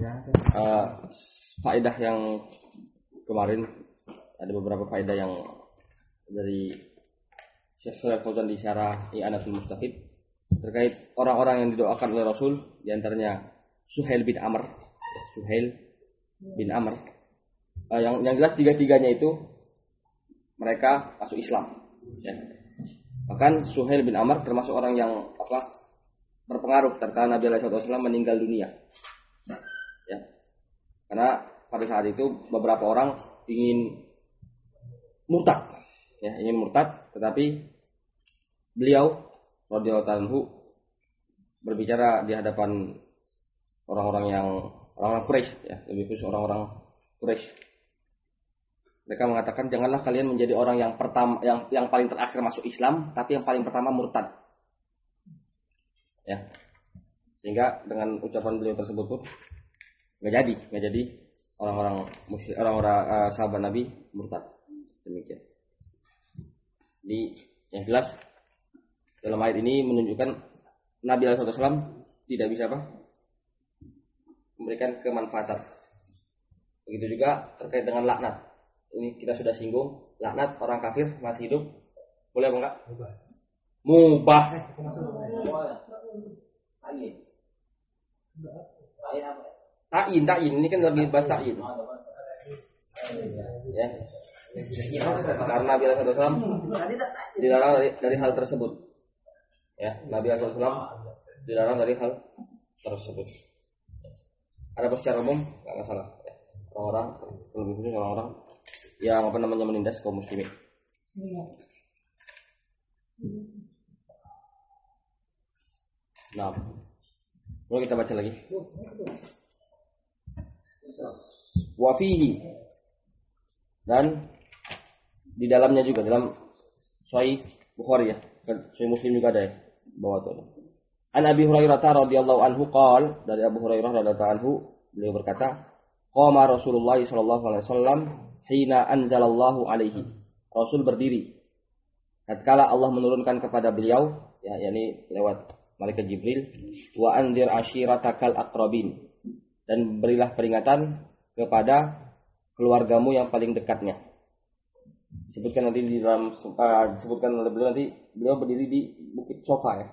Faedah yang kemarin ada beberapa faedah yang dari Syekh Shalih Fauzan di Syarah I'anatul Mustafid terkait orang-orang yang didoakan oleh Rasul, di antaranya Suhail bin Amr. Yang jelas tiga-tiganya itu mereka masuk Islam. Ya. Bahkan Suhail bin Amr termasuk orang yang berpengaruh tatkala Nabi SAW meninggal dunia. Ya. Karena pada saat itu beberapa orang ingin murtad, tetapi beliau radhiyallahu anhu berbicara di hadapan orang-orang Quraisy, ya, lebih khusus orang-orang Quraisy. Mereka mengatakan, janganlah kalian menjadi orang yang pertama, yang paling terakhir masuk Islam, tapi yang paling pertama murtad. Ya. Sehingga dengan ucapan beliau tersebut pun nggak jadi orang-orang musyrik, orang-orang sahabat Nabi murtad. Demikian. Jadi yang jelas dalam ayat ini menunjukkan Nabi SAW tidak bisa memberikan kemanfaatan. Begitu juga terkait dengan laknat. Ini kita sudah singgung, laknat orang kafir masih hidup boleh apa enggak? Mubah. Ta'in ini kan lagi bahas ta'in. Ya. Karena Nabi SAW dilarang dari hal tersebut. Ya, Nabi SAW dilarang dari hal tersebut. Ada secara umum enggak masalah. Ya. Orang-orang, lebih khusus orang-orang yang menindas kaum muslimin. Nah, boleh kita baca lagi. Wafihi, dan di dalamnya juga dalam Sahih Bukhari, ya, Sahih Muslim juga ada ya, bawah itu. An Abi Hurairah radhiyallahu anhu qala, dari Abu Hurairah radhiyallahu anhu beliau berkata, qama Rasulullah sallallahu alaihi wasallam hina anzalallahu alaihi. Rasul berdiri tatkala Allah menurunkan kepada beliau, ya, yakni lewat malaikat Jibril, wa anzir ashiratakal aqrabin, dan berilah peringatan kepada keluargamu yang paling dekatnya. Disebutkan nanti di dalam disebutkan oleh beliau, nanti beliau berdiri di bukit Sofa, ya.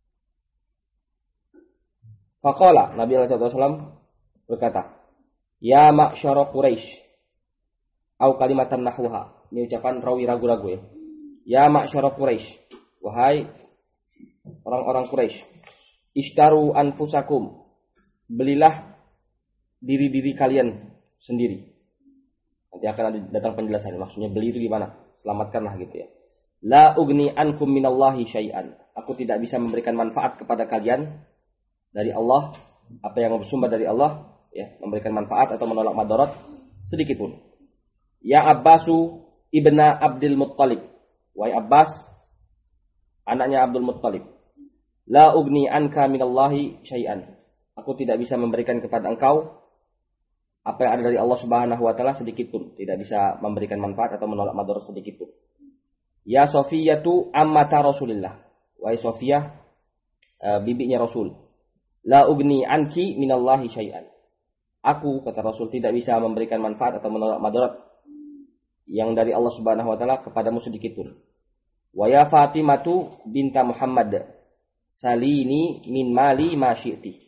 Faqala, Nabi SAW berkata, ya ma'syara Quraisy, au kalimatan nahwaha. Ini ucapan rawi ragu-ragu, ya. Ya ma'syara Quraisy, wahai orang-orang Quraisy, ishtaru anfusakum, belilah diri-diri kalian sendiri. Nanti akan datang penjelasan, maksudnya beli itu gimana? Selamatkanlah gitu, ya. La ugni ankum minallahi syai'an. Aku tidak bisa memberikan manfaat kepada kalian dari Allah, apa yang bersumber dari Allah, ya, memberikan manfaat atau menolak madarat sedikit pun. Ya Abbasu ibna Abdul Muttalib, wahai Abbas, anaknya Abdul Muttalib. La ugni anka minallahi syai'an. Aku tidak bisa memberikan kepada engkau apa yang ada dari Allah Subhanahu wa taala sedikit pun, tidak bisa memberikan manfaat atau menolak madarat sedikit pun. Ya Safiyatu ammata Rasulillah, wahai Safiyah, bibinya Rasul. La ugni anki minallahi syai'an. Aku, kata Rasul, tidak bisa memberikan manfaat atau menolak madarat yang dari Allah Subhanahu wa taala kepadamu sedikit pun. Wa ya Fatimatu binta Muhammad, salini min mali ma syi'ti.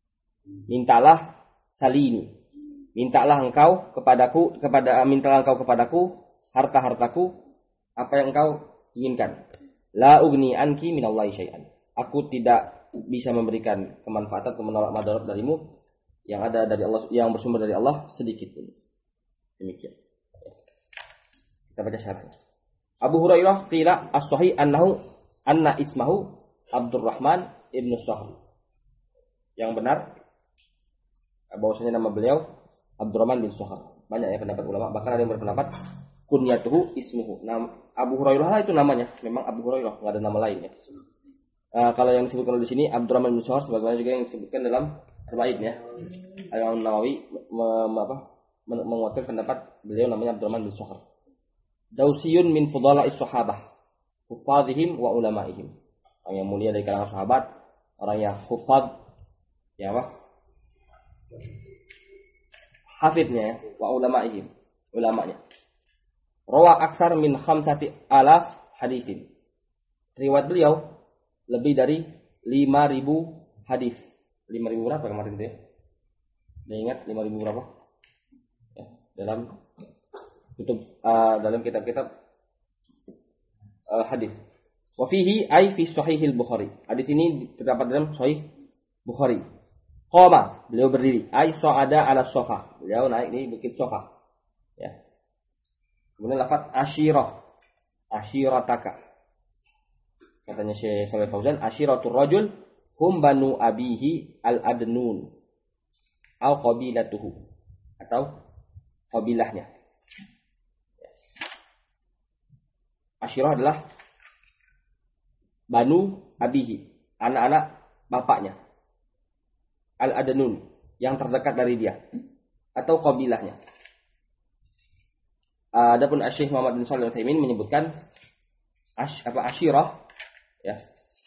Mintalah engkau kepadaku harta-hartaku apa yang engkau inginkan. La ugni anki minallahi syai'an. Aku tidak bisa memberikan kemanfaatan atau menolak madarat darimu yang ada dari Allah, yang bersumber dari Allah sedikit pun. Demikian. Kita baca syaratnya. Abu Hurairah qila as-sahih anna ismahu Abdurrahman ibn Sahl. Yang benar bahwasanya nama beliau Abdurrahman bin Sahl. Banyak ya pendapat ulama, bahkan ada yang berpendapat kunyatuhu ismuhu. Abu Hurairah itu namanya, memang Abu Hurairah, enggak ada nama lain, ya. Kalau yang disebutkan di sini Abdurrahman bin Sahl, sebagaimana juga yang disebutkan dalam Arba'in, ya. Al-Imam Nawawi menguatkan pendapat beliau namanya Abdurrahman bin Sahl. Dausiyun min fudala'is sahabah, hufadzihim wa ulamaihim. Orang yang mulia dari kalangan sahabat, orang yang hufadz, ya apa? hafidnya ya, wa ulamaihim, ulamanya. Rawa aksar min 5,000 haditsin. Riwayat beliau lebih dari 5.000 hadis. 5.000 berapa kemarin itu ya? Udah ingat 5.000 berapa? Ya, dalam kitab-kitab hadis. Wa fihi ay fi sahihil Bukhari. Hadis ini terdapat dalam sahih Bukhari. Qama, beliau berdiri. Ay sa'ada ala sofa. Beliau naik di bukit sofa. Ya. Kemudian lafaz ashirataka. Katanya Syekh Shalih Fauzan, ashiratur rajul hum banu abihi al-adnun au qabilatuhu, atau qabilahnya. Ashirah adalah banu abihi, anak-anak bapaknya. Al-adnun, yang terdekat dari dia, atau qabilahnya. Adapun Syekh Muhammad bin Shalih Al-Utsaimin menyebutkan ashirah ya.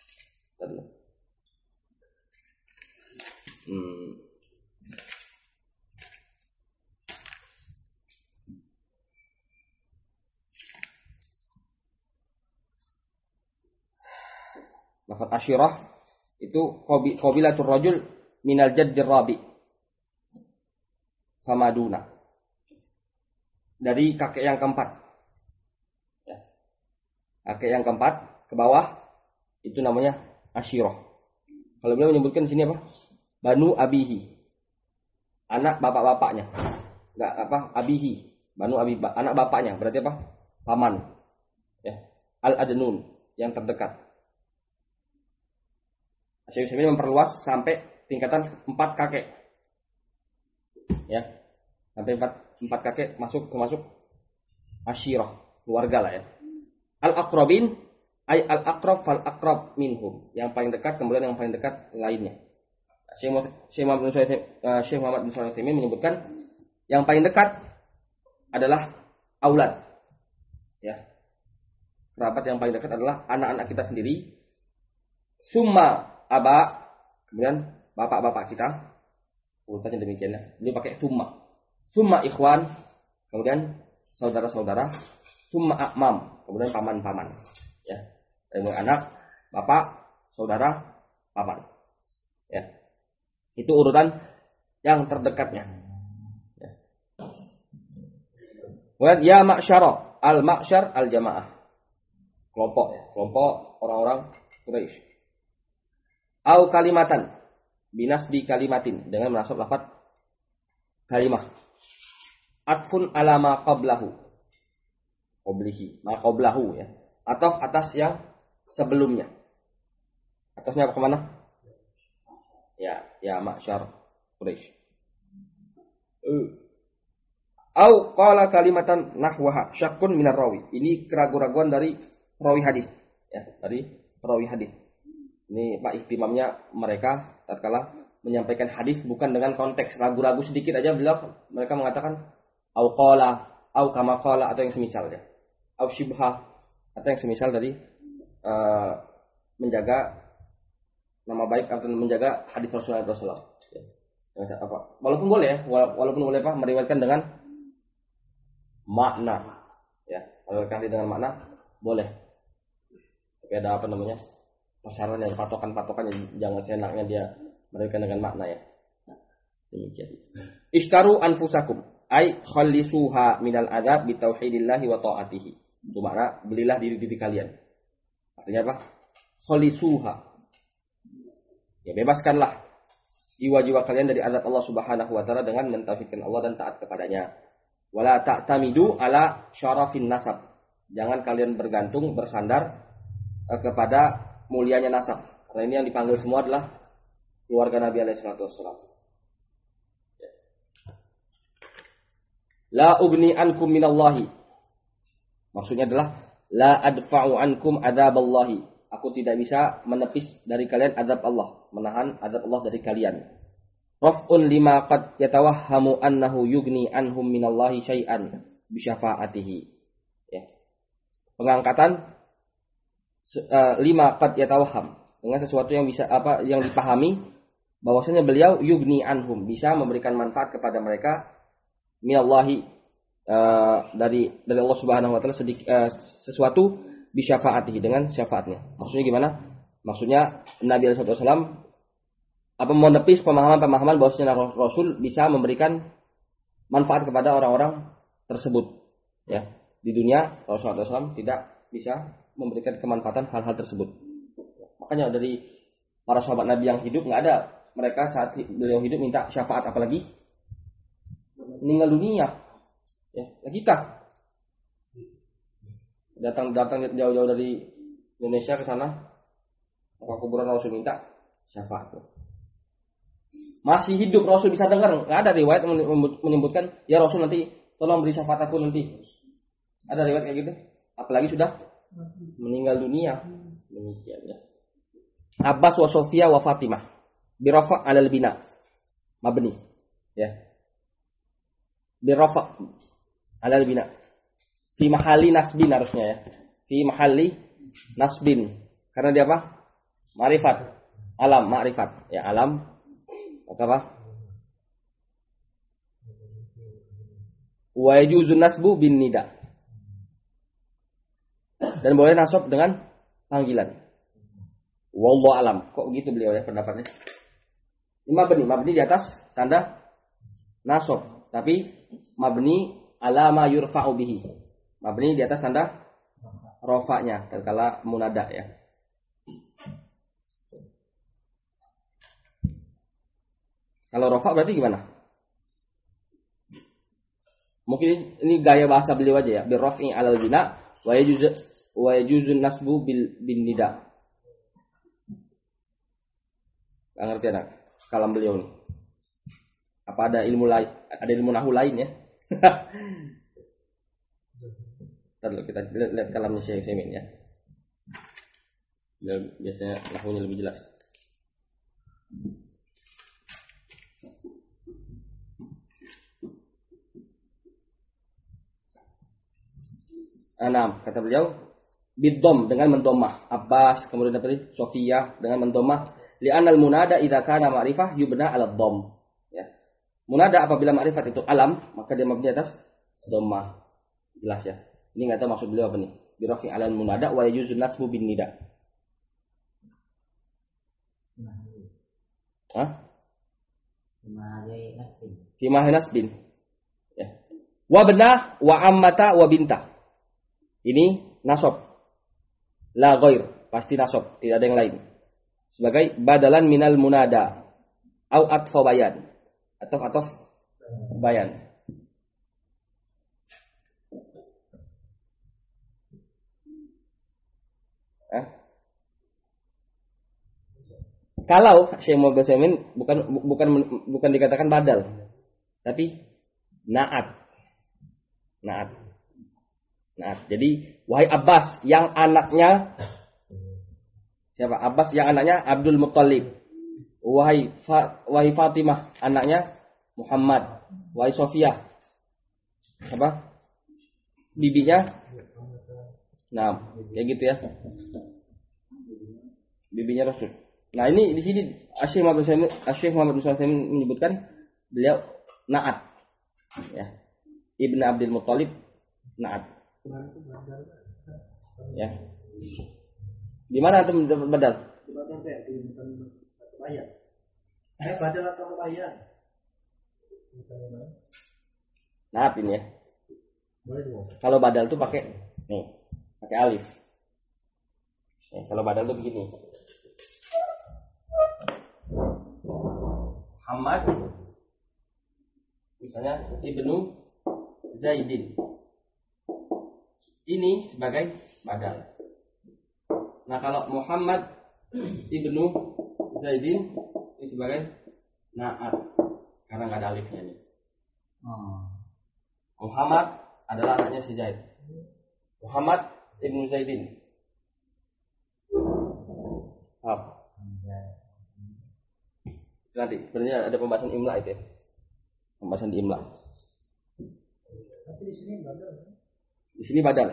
Lafaz ashirah itu qabilatur rajul minal jaddir rabi famaduna, dari kakek yang keempat ya. Kakek yang keempat ke bawah itu namanya ashirah. Kalau beliau menyebutkan di sini apa? Banu abihi, anak bapak-bapaknya. Enggak apa? Abihi, banu abi, anak bapaknya. Berarti apa? Paman. Ya. Al-adnun, yang terdekat. Syekh Utsaimin memperluas sampai tingkatan 4 kakek. Ya. Sampai 4 kakek termasuk ashirah, keluarga lah ya. Al-aqrabin ay al-aqrab fal aqrab minhum, yang paling dekat kemudian yang paling dekat lainnya. Syekh Muhammad bin Shalih Al-Utsaimin menyebutkan yang paling dekat adalah aulad. Ya. Kerabat yang paling dekat adalah anak-anak kita sendiri. Summa aba, kemudian bapak-bapak kita. Urutannya demikian ya. Beliau pakai summa. Summa ikhwan, kemudian saudara-saudara. Summa akmam, kemudian paman-paman. Ya. Dari anak, bapak, saudara, paman. Ya. Itu urutan yang terdekatnya. Ya. Kemudian ya ma'syara, al-ma'syar al-jamaah. Kelompok ya, kelompok orang-orang Quraisy. Au kalimatan, binasbi kalimatin, dengan menasab lafaz kalimah. Atfun ala ma qablahu. Qablihi, ma qablahu ya. Ataf atas yang sebelumnya. Atasnya apa kemana? Ya ma'syar Quraisy. Au qala kalimatan nahwaha syakkun minar rawi. Ini keraguan-raguan dari perawi hadis. Ya, dari perawi hadis. Ini Pak ihtimamnya mereka tatkala menyampaikan hadis bukan dengan konteks, ragu-ragu sedikit aja mereka mengatakan au qala, au kama qala, atau yang semisal ya. Au syibha, atau yang semisal dari menjaga nama baik atau menjaga hadis Rasulullah SAW. Ya. Walaupun boleh ya, walaupun boleh Pak meriwayatkan dengan makna. Ya, meriwayatkan dengan makna boleh. Tapi ada apa namanya? Persyaratnya, patokan-patokannya, jangan seenaknya dia meriwayatkan dengan makna ya. Demikian. Ishtaru anfusakum ay khallisuha minal adab bi tauhidillahi wa taatihi. Itu makna belilah diri-diri kalian. Artinya apa? Khallisuha. Ya, bebaskanlah jiwa-jiwa kalian dari azab Allah Subhanahu wa taala dengan mentauhidkan Allah dan taat kepadanya. Wala ta'tamidu ala syarafin nasab. Jangan kalian bergantung, bersandar kepada mulianya nasab. Karena ini yang dipanggil semua adalah keluarga Nabi alaihi salatu wassalam. La ugni ankum minallahi. Maksudnya adalah la adfa'u ankum adzaballahi. Aku tidak bisa menepis dari kalian azab Allah, menahan azab Allah dari kalian. Raf'un lima qad yatawahhamu annahu yugni anhum minallahi syai'an bi syafa'atihi. Ya. Pengangkatan lima qad yatawahham, dengan sesuatu yang bisa yang dipahami bahwasanya beliau yugni anhum, bisa memberikan manfaat kepada mereka minallahi dari Allah Subhanahu wa taala sesuatu bi syafaatihi dengan syafaatnya. Maksudnya gimana? Maksudnya Nabi sallallahu alaihi wasallam menepis pemahaman-pemahaman bahwasanya Rasul bisa memberikan manfaat kepada orang-orang tersebut. Ya, di dunia Rasulullah SAW tidak bisa memberikan kemanfaatan hal-hal tersebut. Makanya dari para sahabat Nabi yang hidup nggak ada mereka saat beliau hidup minta syafaat, apalagi meninggal dunia. Ya, kita datang jauh-jauh dari Indonesia ke sana, ke kuburan Rasul minta syafaat. Masih hidup Rasul bisa dengar, nggak ada riwayat menyebutkan ya Rasul nanti tolong beri syafaat aku nanti. Ada riwayat kayak gitu? Apalagi sudah meninggal dunia. Demikian ya. Abbas wa Sofia wa Fatimah birafa' 'alal bina mabni ya. Birafa' 'alal bina fi mahalli nasbin harusnya ya. Fi mahalli nasbin. Karena dia apa? Ma'rifat. Alam, ma'rifat. Ya, alam apa? Wa yajuzun nasbu bin nida. Dan boleh nasab dengan panggilan. Wallahu alam. Kok gitu beliau ya pendapatnya? Mabni di atas tanda nasab, tapi mabni ala ma yurfa'u bihi. Mabni di atas tanda rafa'nya tatkala munada ya. Kalau rafa' berarti gimana? Mungkin ini gaya bahasa beliau aja ya. Birraf'i 'alal bina wa yajuzun nasbu bin nida. Enggak ngerti anak kalam beliau nih. Apa ada ilmu lain, ada ilmu nahwu lain ya? Ntar kita lihat kalamnya Syekh Semin ya. Biasanya nahwunya lebih jelas. Enam, kata beliau, bidom dengan mendomah. Abbas, kemudian apa? Sofia dengan mendomah. Li'anal munada idza kana ma'rifah yubna 'ala dhom. Ya. Munada apabila ma'rifat itu alam, maka dia mabni atas dhammah. Jelas ya. Ini enggak tahu maksud beliau apa nih. Birafi 'alal munada wa yajuzun nasbu bin nida. Hah? Fi mahali nasbin. Ya. Wa bna wa ammata wa binta. Ini nasab. La ghair, pasti nasab, tidak ada yang lain. Sebagai badalan minal munada au atfa bayan atau ataf bayan. Kalau Syekh Muhammad Samin bukan dikatakan badal, tapi naat. Nah, jadi wahai Abbas yang anaknya siapa? Abbas yang anaknya Abdul Muttalib. Wahai Fatimah anaknya Muhammad. Wahai Sofia siapa? Bibinya. Nah, kayak gitu ya. Bibinya Rasul. Nah, ini di sini Syekh Muhammad bin Shalih menyebutkan beliau naat. Ya. Ibnu Abdul Muttalib naat. Ya. Di mana antum dapat badal? Badal atau kebayang? Nah, ini ya. Kalau badal tuh pakai alif. Ya, kalau badal tuh begini. Muhammad misalnya Ibnu Zaidin. Ini sebagai badal. Nah, kalau Muhammad Ibnu Zaidin ini sebagai naat karena nggak ada alifnya nih. Muhammad adalah anaknya si Zaid. Muhammad Ibnu Zaidin. Nanti sebenarnya ada pembahasan imla itu ya. Pembahasan di imla. Tapi di sini badal. Di sini badal.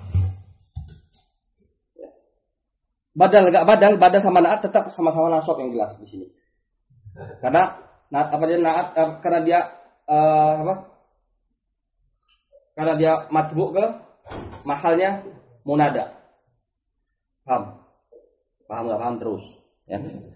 Badal enggak badal sama naat tetap sama-sama nasab yang jelas di sini. Karena naat karena dia karena dia matbu ke mahalnya munada. Paham? Paham nggak paham terus? Ya.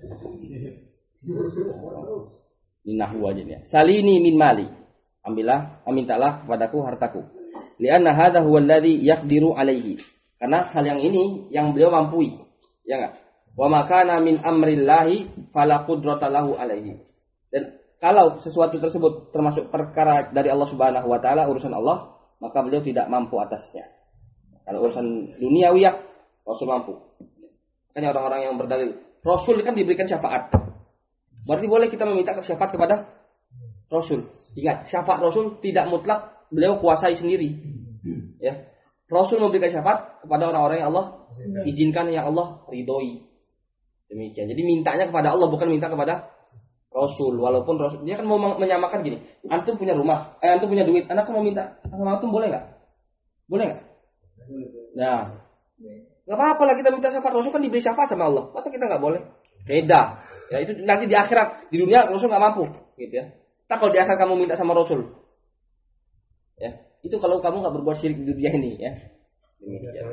Ini nahwu aja nih. Salini min mali. Ambillah, mintalah kepadaku hartaku. Lianna hadza huwa alladhi yaqdiru alaihi. Karena hal yang ini yang beliau mampu. Ya enggak? Wa makana min amrillahi fala qudrata lahu alaihi. Dan kalau sesuatu tersebut termasuk perkara dari Allah Subhanahu wa taala, urusan Allah, maka beliau tidak mampu atasnya. Kalau urusan duniawiyah, Rasul mampu. Makanya orang-orang yang berdalil, Rasul kan diberikan syafaat. Berarti boleh kita meminta syafaat kepada Rasul. Ingat, syafaat Rasul tidak mutlak beliau kuasai sendiri. Ya. Rasul memberikan syafaat kepada orang-orang yang Allah izinkan, yang Allah ridhoi. Demikian. Jadi mintanya kepada Allah, bukan minta kepada Rasul. Walaupun Rasul dia kan mau menyamakan gini. Antum punya rumah, antum punya duit, anak mau minta sama antum boleh enggak? Boleh enggak? Nah, enggak apa-apa lah kita minta syafaat. Rasul kan diberi syafaat sama Allah. Masa kita enggak boleh? Beda. Ya itu nanti di akhirat, di dunia Rasul enggak mampu, gitu ya. Tak kalau di akhirat kamu minta sama Rasul. Ya, itu kalau kamu enggak berbuat syirik di dunia ini, ya. Demikian.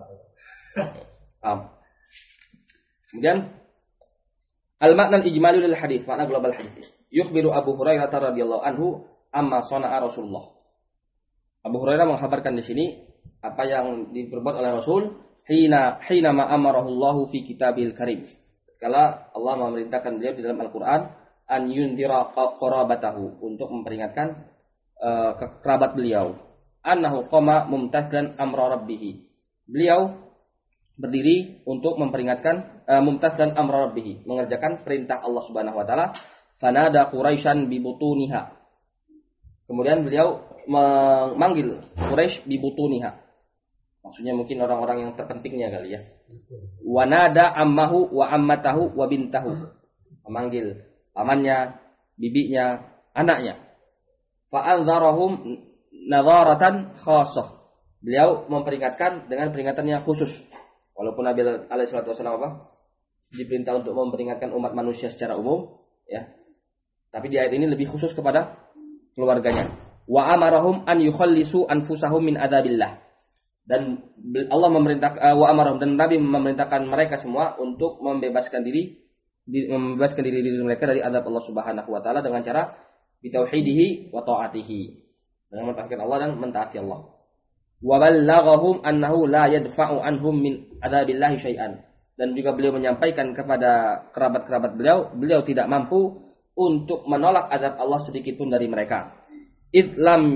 Kemudian al-makna al-ijmali lil hadis, makna global hadis. Yukhbiru Abu Hurairah radhiyallahu anhu amma sana'a Rasulullah. Abu Hurairah mengkhabarkan di sini apa yang diperbuat oleh Rasul hina ma amarahu Allah fi kitabil karim. Kala Allah memerintahkan beliau di dalam Al-Qur'an an yundira qarabatahu, untuk memperingatkan kerabat beliau. Annahu qama mumtazlan amra rabbih. Beliau berdiri untuk memperingatkan mumtazlan amra rabbih, mengerjakan perintah Allah Subhanahu wa taala. Fanada Quraisyan bi butuniha. Kemudian beliau memanggil Quraisy bi butuniha. Maksudnya mungkin orang-orang yang terpentingnya kali ya. Wanada ammahu wa ammatahu wa bintahu. Memanggil pamannya, bibinya, anaknya. Fa anzarahum nadharatan khassah. Beliau memperingatkan dengan peringatan yang khusus. Walaupun Nabi alaihi wasallam diperintah untuk memperingatkan umat manusia secara umum, ya. Tapi di ayat ini lebih khusus kepada keluarganya. Wa amarahum an yukhallisu anfusahum min adzabillah. Dan Allah memerintah wa amarahum, dan Nabi memerintahkan mereka semua untuk membebaskan diri mereka dari azab Allah Subhanahu wa taala dengan cara bitauhidihi wa taatihi. Dengan mentauhidkan Allah dan mentaati Allah. Wa ballaghahum annahu la yadfa'u anhum min adzabillahi syai'an. Dan juga beliau menyampaikan kepada kerabat-kerabat beliau tidak mampu untuk menolak azab Allah sedikit pun dari mereka. Idza lam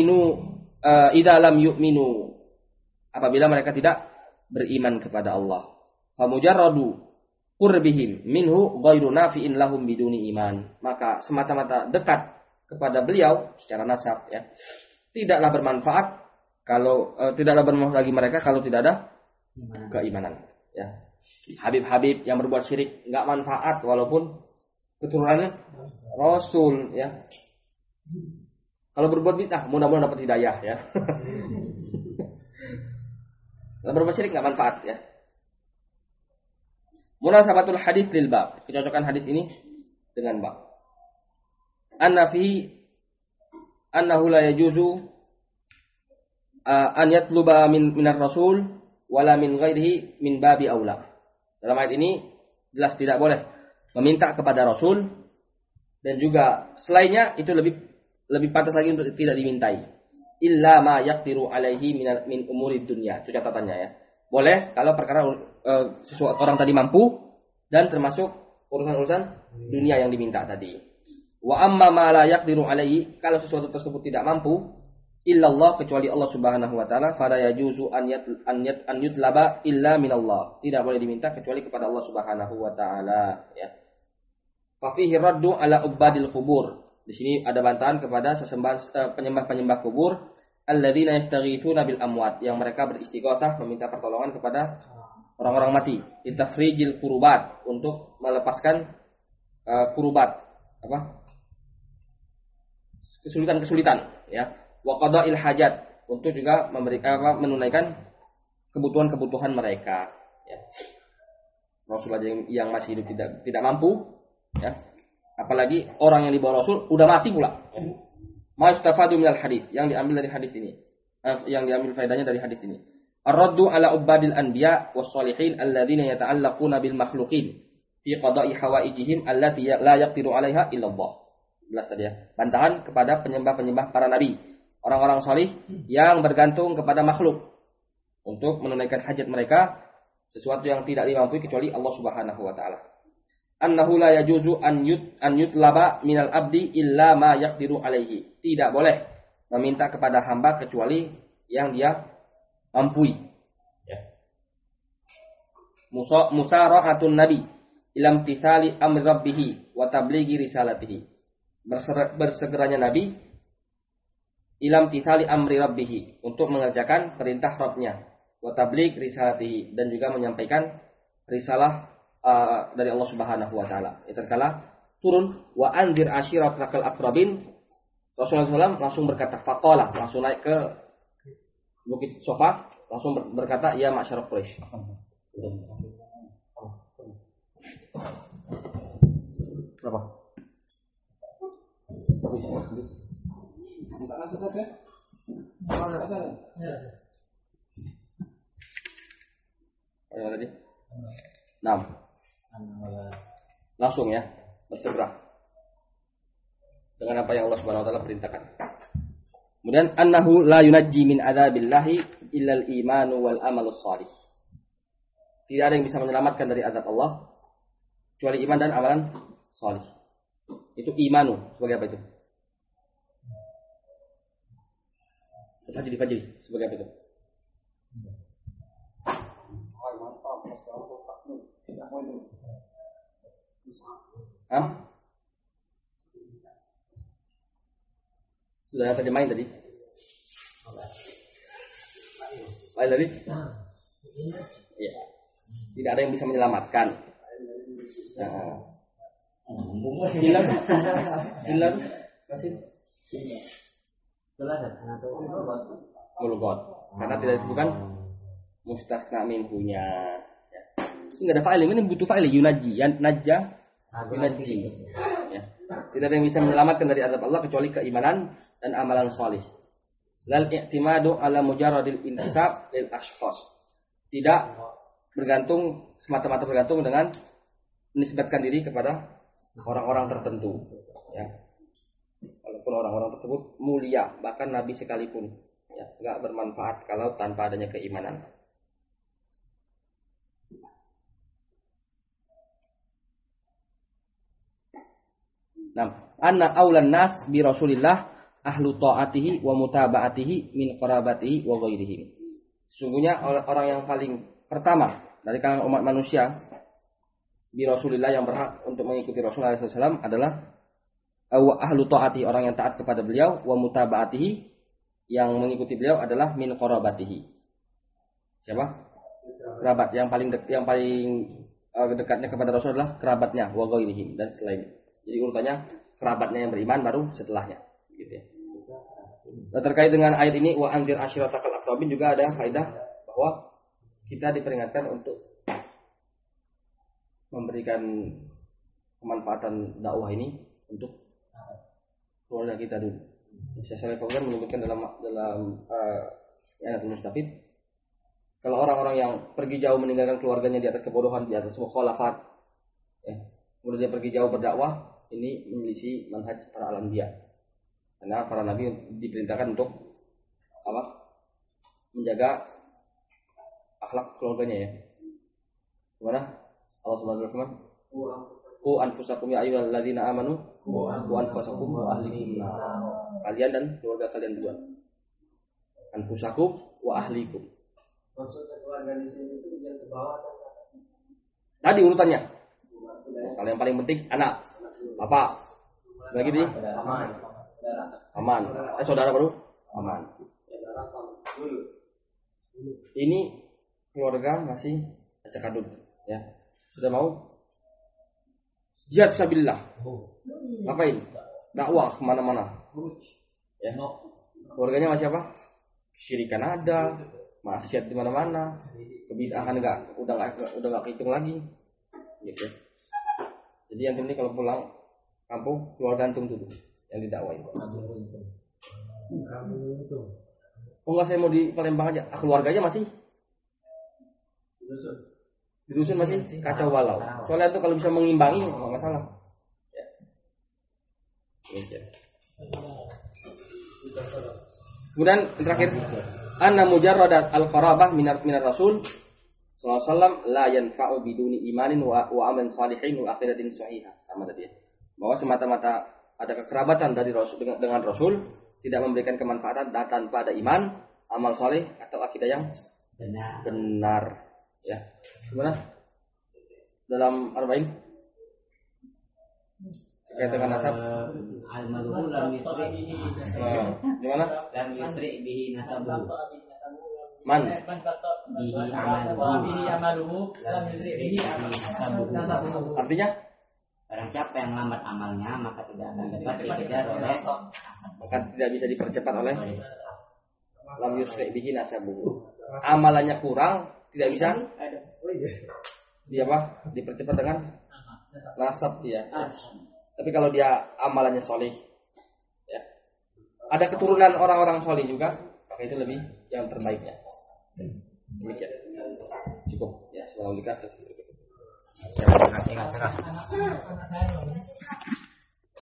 yu'minu, apabila mereka tidak beriman kepada Allah. Fa mujarradu qurbihim minhu ghairu nafi'in lahum biduni iman. Maka semata-mata dekat kepada beliau secara nasab, ya, tidaklah bermanfaat bagi mereka kalau tidak ada keimanan, ya. Habib-habib yang berbuat syirik enggak manfaat walaupun keturunan Rasul, ya. Kalau berbuat bid'ah mudah-mudahan dapat hidayah, ya. Kalau berbuat syirik enggak manfaat, ya. Munasabatul hadis lil bab, kecocokan hadis ini dengan bab. Annahu la yajuzu an yatluba minar rasul wala min ghairihi min babi aula. Dalam ayat ini jelas tidak boleh meminta kepada Rasul, dan juga selainnya itu lebih pantas lagi untuk tidak dimintai. Illa ma yaqdiru alaihi min umuri dunya. Itu catatannya, ya. Boleh kalau perkara sesuatu orang tadi mampu dan termasuk urusan-urusan dunia yang diminta tadi. Wa amma ma la yaqdiru alaihi, kalau sesuatu tersebut tidak mampu, illallah, kecuali Allah Subhanahu wa taala, fala yajuzu an yutlaba illa minallah. Tidak boleh diminta kecuali kepada Allah Subhanahu wa taala, ya. Fa fihi raddu ala ubadil qubur. Di sini ada bantahan kepada penyembah-penyembah kubur, alladzina yastaghithuna bil amwat, yang mereka beristighosah meminta pertolongan kepada orang-orang mati, litafrijil kurubat, untuk melepaskan kurubat, kesulitan-kesulitan, ya. Wa qada'il hajat, untuk juga menunaikan kebutuhan-kebutuhan mereka, ya. Rasulullah yang masih hidup tidak mampu, ya. Apalagi orang yang di bawah Rasul udah mati pula. Ma istafadu minal hadis, yang diambil dari hadis ini. yang diambil faedahnya dari hadis ini. Ar-raddu ala ubadil anbiya was shalihin alladzina yata'allaquna bil makhluqin fi qada'i hawaijihim allati la yaqdiru 'alaiha illa Allah. Jelas tadi ya. Bantahan kepada penyembah-penyembah para nabi, orang-orang salih yang bergantung kepada makhluk untuk menunaikan hajat mereka, sesuatu yang tidak dimampu kecuali Allah Subhanahu wa taala. Annahu la yajuzu an yutlaba minal abdi illa ma yaqdiru 'alaihi. Tidak boleh meminta kepada hamba kecuali yang dia mampui. Ya. Musara'atun nabi ilam tithali amri rabbih wa tablighi risalatihi. Bersegeranya nabi ilam tithali amri rabbih, untuk mengerjakan perintah Rabbnya, wa tablighi risalatihi, dan juga menyampaikan risalah dari Allah Subhanahu wa taala. Tatkala turun wa anzir ashiratakal aqrabin, Rasulullah SAW langsung berkata, faqala, langsung naik ke Bukit Sofa, langsung berkata, ya ma'syar Quraisy. Berapa? Minta kasih saja. Kalau ada kasih. Ayo tadi. 6. Langsung ya, bersegera dengan apa yang Allah Subhanahu wa taala perintahkan. Kemudian annahu la yunajji min adzabillahi illal imanu wal amalus shalih. Tidak ada yang bisa menyelamatkan dari azab Allah kecuali iman dan amalan salih. Itu imanu sebagai apa itu? Fajri sebagai apa itu? Sudah terjemahin tadi? Lain tadi? Ya. Tidak ada yang bisa menyelamatkan. Hilang masih mulugot. Karena tidak disebutkan mustasna minhunya. Ini nggak ada fa'il, ini butuh fa'il, yunaji, najja, yunaji. Ya. Tidak ada yang bisa menyelamatkan dari azab Allah kecuali keimanan dan amalan salih. Lal i'timadu ala mujarradil intisab lil ashkhas. Tidak bergantung, semata-mata bergantung dengan menisbatkan diri kepada orang-orang tertentu. Ya. Walaupun orang-orang tersebut mulia, bahkan Nabi sekalipun, ya, nggak bermanfaat kalau tanpa adanya keimanan. Nah, anna aulan nas bi Rasulillah ahlu ta'atihi wa mutaba'atihi min qarabatihi wa ghairihi. Sungguhnya orang yang paling pertama dari kalangan umat manusia bi Rasulillah, yang berhak untuk mengikuti Rasulullah SAW adalah ahlu ta'ati, orang yang taat kepada beliau, wa mutaba'atihi, yang mengikuti beliau adalah min qarabatihi. Siapa? Kerabat yang paling dekatnya kepada Rasul adalah kerabatnya, wa ghairihi, dan selain. Jadi urutannya kerabatnya yang beriman baru setelahnya, gitu ya. Nah, terkait dengan ayat ini wa anzir ashiratakal aqrabin juga ada faedah bahwa kita diperingatkan untuk memberikan kemanfaatan dakwah ini untuk keluarga kita dulu. Syekh Shalih Fauzan menyebutkan dalam I'anatul Mustafid, kalau orang-orang yang pergi jauh meninggalkan keluarganya di atas kebodohan, di atas mukhalafat, ya, kemudian dia pergi jauh berdakwah, ini menyelisih manhaj para anbiya. Karena para nabi diperintahkan untuk apa? Menjaga akhlak keluarganya, ya. Gimana? Allah Subhanahu wa taala, "Qu anfusakum ya ayyuhalladzina amanu, qu anfusakum wa ahlikum." Kalian dan keluarga kalian dua. Anfusakum wa ahlikum. Maksud keluarga di sini itu dia ke bawah atau ke atas? Tadi urutannya. Kalau yang paling penting anak, bapak, lagi nih, aman. Saudara baru, aman. Ini keluarga masih acak adut, ya. Sudah mau jihad fisabilillah. Ngapain? Dakwah kemana-mana. Ya. Keluarganya masih apa? Kesyirikan ada, maksiat di mana-mana, kebid'ahan udah nggak kehitung lagi, gitu. Jadi yang penting kalau pulang kampung keluar gantung dulu yang didakwain. Oh enggak, saya mau di Palembang aja. Keluarganya masih di dusun masih kacau balau. Soalnya itu kalau bisa mengimbangi nggak masalah. Ya. Kemudian terakhir, anna mujarradat al-qarabah minar rasul sallallahu alaihi wasallam la yanfa'u biduni imanin wa amal salihin wa akhiratin sahihah. Sama tadi ya. Bahwa semata-mata ada kekerabatan dari Rasul dengan Rasul tidak memberikan kemanfaatan tanpa ada iman, amal saleh atau akidah yang benar. Ya. Gimana? Dalam arba'in terkait dengan nasab. Al-madhul lam yusri bihi. Gimana? Lam yusri bihi nasabu. Man Bihi amaluhu lam yusri bihi nasabu. artinya Barang siapa yang lambat amalnya maka tidak akan dapat dikejar oleh maka tidak bisa dipercepat oleh lam yusri bihi nasabuhu. Amalannya kurang, tidak bisa dipercepat dengan nasab dia. Tapi kalau dia amalannya soleh, ya, ada keturunan orang-orang soleh juga, maka itu lebih yang terbaiknya. Demikian. Cukup ya, semoga dikasih. Terima kasih.